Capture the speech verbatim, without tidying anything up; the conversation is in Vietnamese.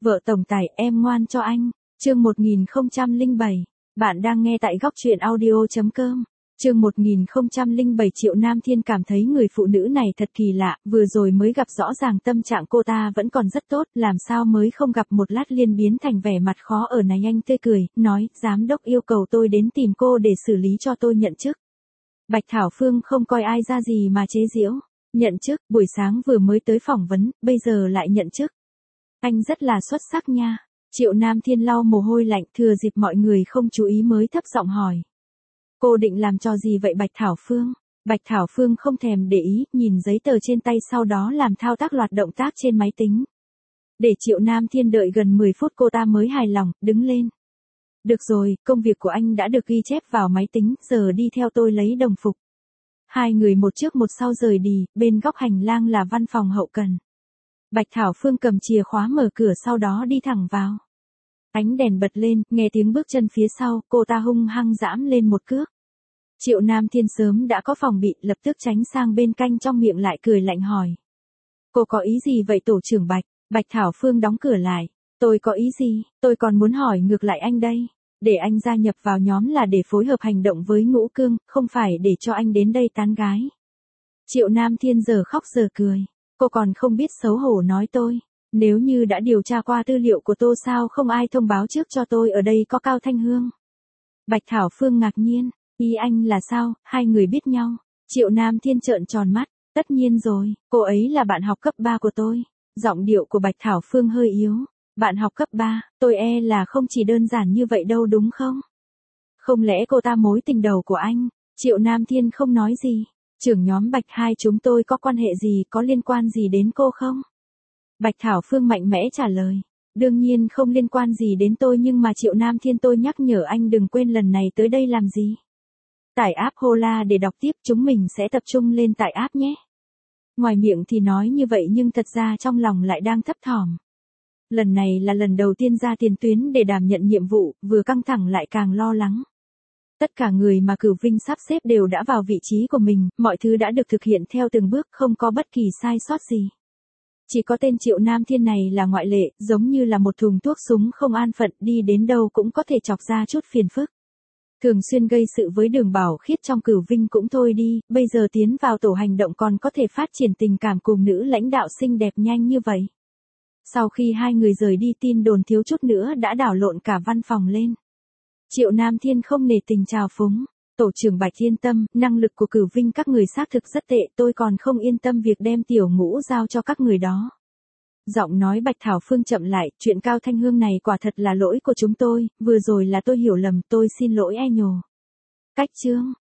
Vợ tổng tài, em ngoan cho anh. Chương một nghìn không trăm lẻ bảy. Bạn đang nghe tại góc truyện audio chấm com. Chương một nghìn không trăm lẻ bảy. Triệu Nam Thiên cảm thấy người phụ nữ này thật kỳ lạ, vừa rồi mới gặp rõ ràng tâm trạng cô ta vẫn còn rất tốt, làm sao mới không gặp một lát liền biến thành vẻ mặt khó ở này. Anh tươi cười, nói, giám đốc yêu cầu tôi đến tìm cô để xử lý cho tôi nhận chức. Bạch Thảo Phương không coi ai ra gì mà chế giễu. Nhận chức, buổi sáng vừa mới tới phỏng vấn, bây giờ lại nhận chức. Anh rất là xuất sắc nha. Triệu Nam Thiên lau mồ hôi lạnh, thừa dịp mọi người không chú ý mới thấp giọng hỏi. Cô định làm trò gì vậy Bạch Thảo Phương? Bạch Thảo Phương không thèm để ý, nhìn giấy tờ trên tay sau đó làm thao tác loạt động tác trên máy tính. Để Triệu Nam Thiên đợi gần mười phút cô ta mới hài lòng, đứng lên. Được rồi, công việc của anh đã được ghi chép vào máy tính, giờ đi theo tôi lấy đồng phục. Hai người một trước một sau rời đi, bên góc hành lang là văn phòng hậu cần. Bạch Thảo Phương cầm chìa khóa mở cửa sau đó đi thẳng vào. Ánh đèn bật lên, nghe tiếng bước chân phía sau, cô ta hung hăng giẫm lên một cước. Triệu Nam Thiên sớm đã có phòng bị, lập tức tránh sang bên cạnh, trong miệng lại cười lạnh hỏi. Cô có ý gì vậy tổ trưởng Bạch? Bạch Thảo Phương đóng cửa lại. Tôi có ý gì, tôi còn muốn hỏi ngược lại anh đây. Để anh gia nhập vào nhóm là để phối hợp hành động với Ngũ Cương, không phải để cho anh đến đây tán gái. Triệu Nam Thiên giờ khóc giờ cười. Cô còn không biết xấu hổ nói tôi. Nếu như đã điều tra qua tư liệu của tôi sao không ai thông báo trước cho tôi ở đây có Cao Thanh Hương. Bạch Thảo Phương ngạc nhiên. Ý anh là sao, hai người biết nhau. Triệu Nam Thiên trợn tròn mắt. Tất nhiên rồi, cô ấy là bạn học cấp ba của tôi. Giọng điệu của Bạch Thảo Phương hơi yếu. Bạn học cấp ba, tôi e là không chỉ đơn giản như vậy đâu đúng không? Không lẽ cô ta mối tình đầu của anh? Triệu Nam Thiên không nói gì. Trưởng nhóm Bạch hai chúng tôi có quan hệ gì, có liên quan gì đến cô không? Bạch Thảo Phương mạnh mẽ trả lời. Đương nhiên không liên quan gì đến tôi, nhưng mà Triệu Nam Thiên tôi nhắc nhở anh đừng quên lần này tới đây làm gì. Tải app Hola để đọc tiếp, chúng mình sẽ tập trung lên tải app nhé. Ngoài miệng thì nói như vậy nhưng thật ra trong lòng lại đang thấp thỏm. Lần này là lần đầu tiên ra tiền tuyến để đảm nhận nhiệm vụ, vừa căng thẳng lại càng lo lắng. Tất cả người mà Cửu Vinh sắp xếp đều đã vào vị trí của mình, mọi thứ đã được thực hiện theo từng bước, không có bất kỳ sai sót gì. Chỉ có tên Triệu Nam Thiên này là ngoại lệ, giống như là một thùng thuốc súng không an phận, đi đến đâu cũng có thể chọc ra chút phiền phức. Thường xuyên gây sự với Đường Bảo Khiết trong Cửu Vinh cũng thôi đi, bây giờ tiến vào tổ hành động còn có thể phát triển tình cảm cùng nữ lãnh đạo xinh đẹp nhanh như vậy. Sau khi hai người rời đi, tin đồn thiếu chút nữa đã đảo lộn cả văn phòng lên. Triệu Nam Thiên không nể tình chào phúng. Tổ trưởng Bạch yên tâm, năng lực của Cửu Vinh các người xác thực rất tệ, tôi còn không yên tâm việc đem Tiểu Ngũ giao cho các người đó. Giọng nói Bạch Thảo Phương chậm lại, chuyện Cao Thanh Hương này quả thật là lỗi của chúng tôi, vừa rồi là tôi hiểu lầm, tôi xin lỗi e nhồ. Cách chương,